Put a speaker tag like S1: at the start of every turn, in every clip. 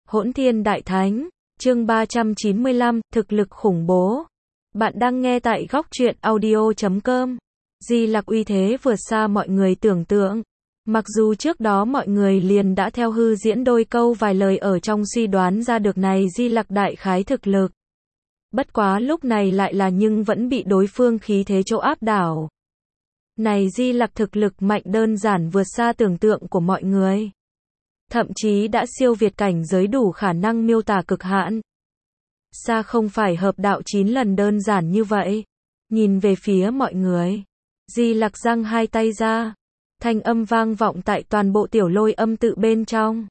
S1: Hỗn Thiên Đại Thánh, chương 395, thực lực khủng bố. Bạn đang nghe tại góc truyện audio.com. Di Lặc uy thế vượt xa mọi người tưởng tượng. Mặc dù trước đó mọi người liền đã theo hư diễn đôi câu vài lời ở trong suy đoán ra được này Di Lặc đại khái thực lực. Bất quá lúc này lại là nhưng vẫn bị đối phương khí thế chỗ áp đảo. Này Di Lặc thực lực mạnh đơn giản vượt xa tưởng tượng của mọi người. Thậm chí đã siêu việt cảnh giới đủ khả năng miêu tả cực hạn. Xa không phải hợp đạo 9 lần đơn giản như vậy. Nhìn về phía mọi người. Di Lặc giang hai tay ra. Thanh âm vang vọng tại toàn bộ tiểu lôi âm tự bên trong.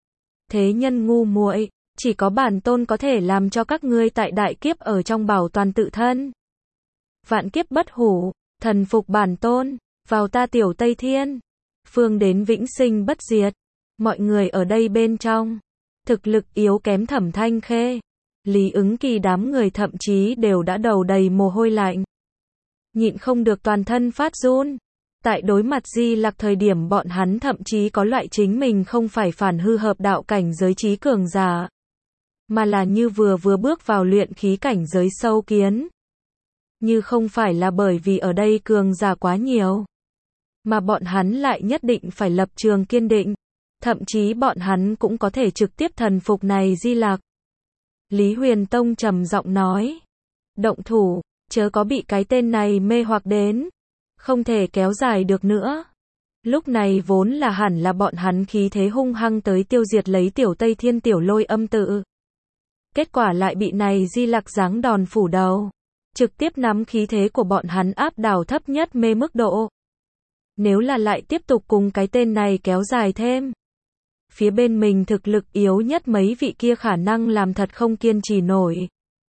S1: Thế nhân ngu muội, chỉ có bản tôn có thể làm cho các ngươi tại đại kiếp ở trong bảo toàn tự thân. Vạn kiếp bất hủ, thần phục bản tôn, vào ta tiểu Tây Thiên. Phương đến vĩnh sinh bất diệt. Mọi người ở đây bên trong, thực lực yếu kém Thẩm Thanh Khê, Lý Ứng Kỳ đám người thậm chí đều đã đầu đầy mồ hôi lạnh. Nhịn không được toàn thân phát run. Tại đối mặt Di Lặc thời điểm bọn hắn thậm chí có loại chính mình không phải phản hư hợp đạo cảnh giới trí cường giả, mà là như vừa bước vào luyện khí cảnh giới sâu kiến. Như không phải là bởi vì ở đây cường giả quá nhiều, mà bọn hắn lại nhất định phải lập trường kiên định. Thậm chí bọn hắn cũng có thể trực tiếp thần phục này Di Lặc. Lý Huyền Tông trầm giọng nói. Động thủ, chớ có bị cái tên này mê hoặc đến. Không thể kéo dài được nữa. Lúc này vốn là hẳn là bọn hắn khí thế hung hăng tới tiêu diệt lấy tiểu Tây Thiên tiểu lôi âm tự. Kết quả lại bị này Di Lặc giáng đòn phủ đầu. Trực tiếp nắm khí thế của bọn hắn áp đảo thấp nhất mê mức độ. Nếu là lại tiếp tục cùng cái tên này kéo dài thêm, phía bên mình thực lực yếu nhất mấy vị kia khả năng làm thật không kiên trì nổi.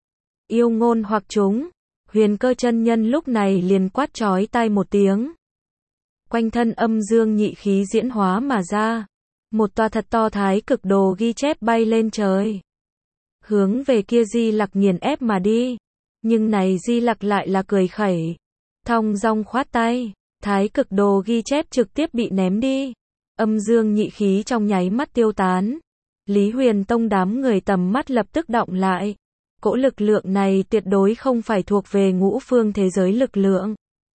S1: Yêu ngôn hoặc chúng, Huyền Cơ chân nhân lúc này liền quát chói tai một tiếng. Quanh thân âm dương nhị khí diễn hóa mà ra. Một tòa thật to thái cực đồ ghi chép bay lên trời. Hướng về kia Di Lặc nghiền ép mà đi. Nhưng này Di Lặc lại là cười khẩy. Thong dong khoát tay, thái cực đồ ghi chép trực tiếp bị ném đi. Âm dương nhị khí trong nháy mắt tiêu tán. Lý Huyền Tông đám người tầm mắt lập tức động lại. Cỗ lực lượng này tuyệt đối không phải thuộc về ngũ phương thế giới lực lượng.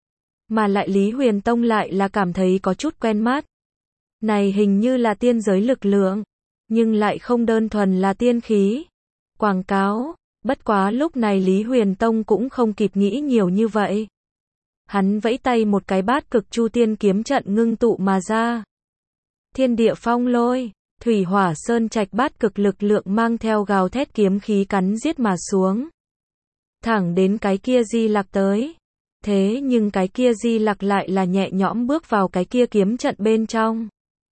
S1: Mà lại Lý Huyền Tông lại là cảm thấy có chút quen mắt. Này hình như là tiên giới lực lượng. Nhưng lại không đơn thuần là tiên khí. Quảng cáo. Bất quá lúc này Lý Huyền Tông cũng không kịp nghĩ nhiều như vậy. Hắn vẫy tay một cái bát cực chu tiên kiếm trận ngưng tụ mà ra. Thiên địa phong lôi, thủy hỏa sơn trạch bát cực lực lượng mang theo gào thét kiếm khí cắn giết mà xuống. Thẳng đến cái kia Di Lặc tới. Thế nhưng cái kia Di Lặc lại là nhẹ nhõm bước vào cái kia kiếm trận bên trong.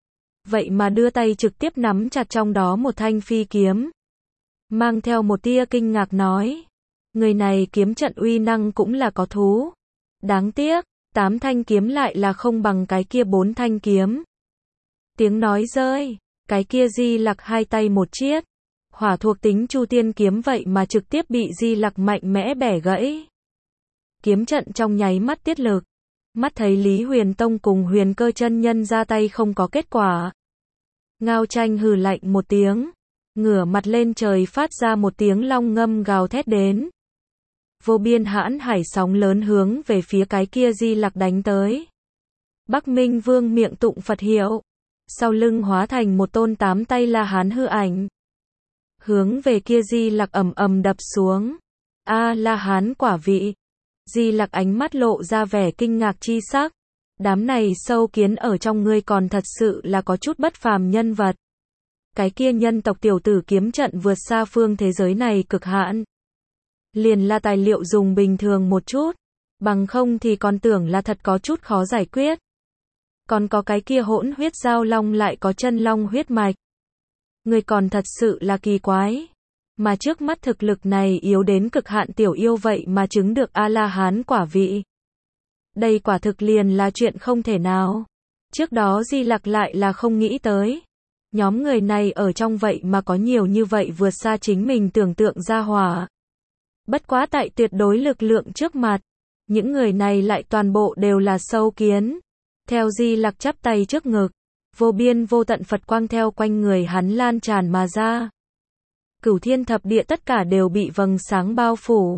S1: Vậy mà đưa tay trực tiếp nắm chặt trong đó một thanh phi kiếm. Mang theo một tia kinh ngạc nói. Người này kiếm trận uy năng cũng là có thú. Đáng tiếc, 8 thanh kiếm lại là không bằng cái kia 4 thanh kiếm. Tiếng nói rơi, cái kia Di Lặc hai tay một chiết. Hỏa thuộc tính chu tiên kiếm vậy mà trực tiếp bị Di Lặc mạnh mẽ bẻ gãy. Kiếm trận trong nháy mắt tiết lực. Mắt thấy Lý Huyền Tông cùng Huyền Cơ chân nhân ra tay không có kết quả. Ngao Tranh hừ lạnh một tiếng. Ngửa mặt lên trời phát ra một tiếng long ngâm gào thét đến. Vô biên hãn hải sóng lớn hướng về phía cái kia Di Lặc đánh tới. Bắc Minh Vương miệng tụng Phật hiệu. Sau lưng hóa thành một tôn 8 tay La Hán hư ảnh. Hướng về kia Di Lặc ầm ầm đập xuống. A La Hán quả vị. Di Lặc ánh mắt lộ ra vẻ kinh ngạc chi sắc. Đám này sâu kiến ở trong ngươi còn thật sự là có chút bất phàm nhân vật. Cái kia nhân tộc tiểu tử kiếm trận vượt xa phương thế giới này cực hạn. Liền là tài liệu dùng bình thường một chút. Bằng không thì còn tưởng là thật có chút khó giải quyết. Còn có cái kia hỗn huyết giao long lại có chân long huyết mạch. Người còn thật sự là kỳ quái. Mà trước mắt thực lực này yếu đến cực hạn tiểu yêu vậy mà chứng được A-la-hán quả vị. Đây quả thực liền là chuyện không thể nào. Trước đó Di Lặc lại là không nghĩ tới. Nhóm người này ở trong vậy mà có nhiều như vậy vượt xa chính mình tưởng tượng ra hỏa. Bất quá tại tuyệt đối lực lượng trước mặt. Những người này lại toàn bộ đều là sâu kiến. Theo Di Lặc chắp tay trước ngực, vô biên vô tận Phật quang theo quanh người hắn lan tràn mà ra. cửu thiên thập địa tất cả đều bị vầng sáng bao phủ,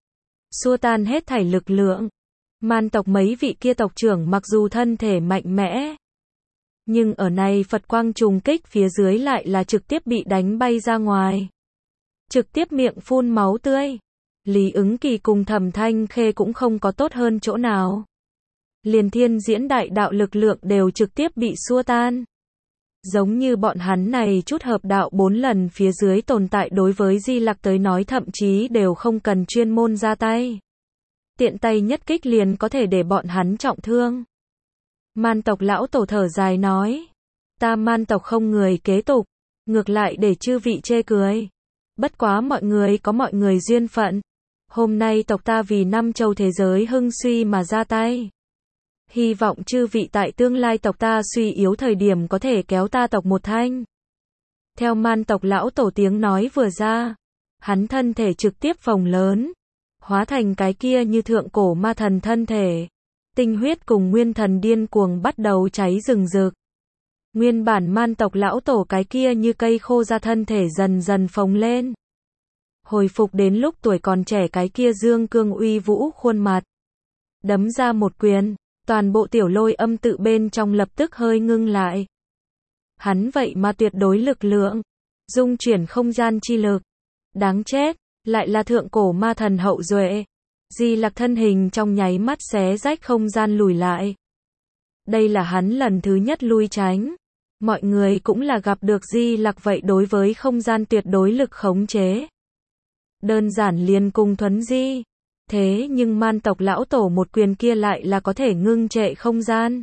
S1: xua tan hết thảy lực lượng. Man tộc mấy vị kia tộc trưởng mặc dù thân thể mạnh mẽ, nhưng ở này Phật quang trùng kích phía dưới lại là trực tiếp bị đánh bay ra ngoài, trực tiếp miệng phun máu tươi. Lý Ứng Kỳ cùng Thẩm Thanh Khê cũng không có tốt hơn chỗ nào. Liền thiên diễn đại đạo lực lượng đều trực tiếp bị xua tan. Giống như bọn hắn này chút hợp đạo 4 lần phía dưới tồn tại đối với Di Lặc tới nói thậm chí đều không cần chuyên môn ra tay. Tiện tay nhất kích liền có thể để bọn hắn trọng thương. Man tộc lão tổ thở dài nói. Ta man tộc không người kế tục, ngược lại để chư vị chê cười. Bất quá mọi người có mọi người duyên phận. Hôm nay tộc ta vì 5 châu thế giới hưng suy mà ra tay. Hy vọng chư vị tại tương lai tộc ta suy yếu thời điểm có thể kéo ta tộc một thanh. Theo man tộc lão tổ tiếng nói vừa ra, hắn thân thể trực tiếp phồng lớn, hóa thành cái kia như thượng cổ ma thần thân thể. Tinh huyết cùng nguyên thần điên cuồng bắt đầu cháy rừng rực. Nguyên bản man tộc lão tổ cái kia như cây khô ra thân thể dần dần phồng lên. Hồi phục đến lúc tuổi còn trẻ cái kia dương cương uy vũ khuôn mặt. Đấm ra một quyền, toàn bộ tiểu lôi âm tự bên trong lập tức hơi ngưng lại. Hắn vậy mà tuyệt đối lực lượng, dung chuyển không gian chi lực. Đáng chết, lại là thượng cổ ma thần hậu duệ. Di Lặc thân hình trong nháy mắt xé rách không gian lùi lại. Đây là hắn lần thứ nhất lui tránh. Mọi người cũng là gặp được Di Lặc vậy đối với không gian tuyệt đối lực khống chế. Đơn giản liền cùng thuấn di. Thế nhưng man tộc lão tổ một quyền kia lại là có thể ngưng trệ không gian.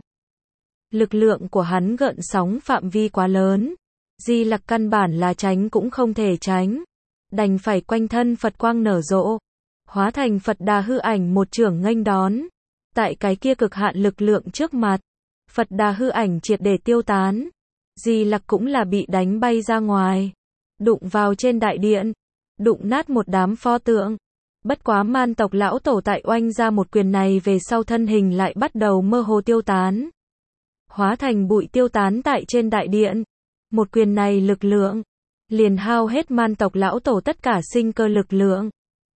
S1: Lực lượng của hắn gợn sóng phạm vi quá lớn. Di Lặc căn bản là tránh cũng không thể tránh. Đành phải quanh thân Phật quang nở rộ. Hóa thành Phật Đà hư ảnh một chưởng nghênh đón. Tại cái kia cực hạn lực lượng trước mặt, Phật Đà hư ảnh triệt để tiêu tán. Di Lặc cũng là bị đánh bay ra ngoài. Đụng vào trên đại điện. Đụng nát một đám pho tượng. Bất quá man tộc lão tổ tại oanh ra một quyền này về sau thân hình lại bắt đầu mơ hồ tiêu tán. Hóa thành bụi tiêu tán tại trên đại điện. Một quyền này lực lượng liền hao hết man tộc lão tổ tất cả sinh cơ lực lượng.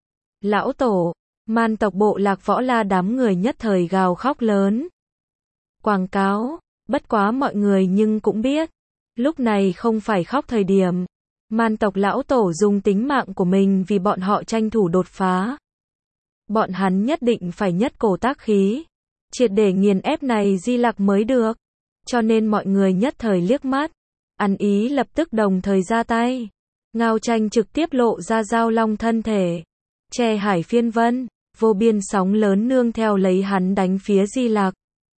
S1: Lão tổ, man tộc bộ lạc Võ La đám người nhất thời gào khóc lớn. Quảng cáo, bất quá mọi người nhưng cũng biết, lúc này không phải khóc thời điểm. Man tộc lão tổ dùng tính mạng của mình vì bọn họ tranh thủ đột phá. Bọn hắn nhất định phải nhất cổ tác khí, triệt để nghiền ép này Di Lặc mới được. Cho nên mọi người nhất thời liếc mắt, ăn ý lập tức đồng thời ra tay. Ngao Tranh trực tiếp lộ ra giao long thân thể, che hải phiên vân, vô biên sóng lớn nương theo lấy hắn đánh phía Di Lặc.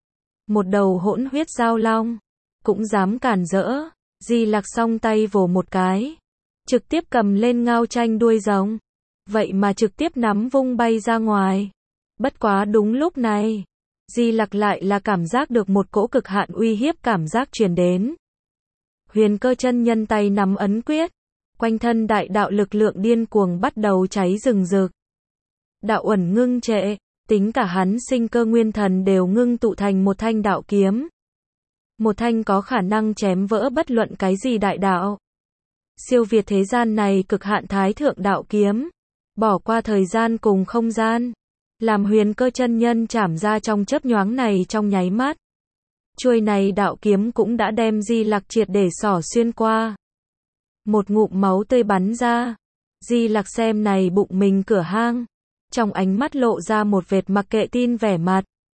S1: Một đầu hỗn huyết giao long, cũng dám cản rỡ. Di Lặc song tay vồ một cái, trực tiếp cầm lên Ngao Tranh đuôi rồng, vậy mà trực tiếp nắm vung bay ra ngoài. Bất quá đúng lúc này, Di Lặc lại là cảm giác được một cỗ cực hạn uy hiếp cảm giác truyền đến. Huyền Cơ chân nhân tay nắm ấn quyết, quanh thân đại đạo lực lượng điên cuồng bắt đầu cháy rừng rực. Đạo uẩn ngưng trệ, tính cả hắn sinh cơ nguyên thần đều ngưng tụ thành một thanh đạo kiếm. Một thanh có khả năng chém vỡ bất luận cái gì đại đạo. Siêu việt thế gian này cực hạn thái thượng đạo kiếm, bỏ qua thời gian cùng không gian, làm Huyền Cơ chân nhân chảm ra trong chớp nhoáng này trong nháy mắt. Chuôi này đạo kiếm cũng đã đem Di Lặc triệt để xỏ xuyên qua. Một ngụm máu tươi bắn ra. Di Lặc xem này bụng mình cửa hang, trong ánh mắt lộ ra một vệt mặc kệ tin vẻ mặt.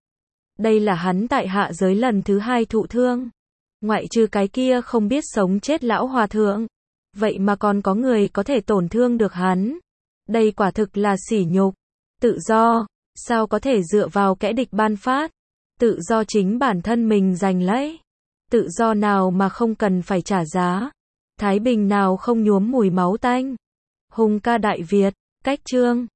S1: Đây là hắn tại hạ giới lần thứ 2 thụ thương. Ngoại trừ cái kia không biết sống chết lão hòa thượng, vậy mà còn có người có thể tổn thương được hắn. Đây quả thực là sỉ nhục. Tự do, sao có thể dựa vào kẻ địch ban phát? Tự do chính bản thân mình giành lấy. Tự do nào mà không cần phải trả giá? Thái bình nào không nhuốm mùi máu tanh? Hùng ca Đại Việt, cách chương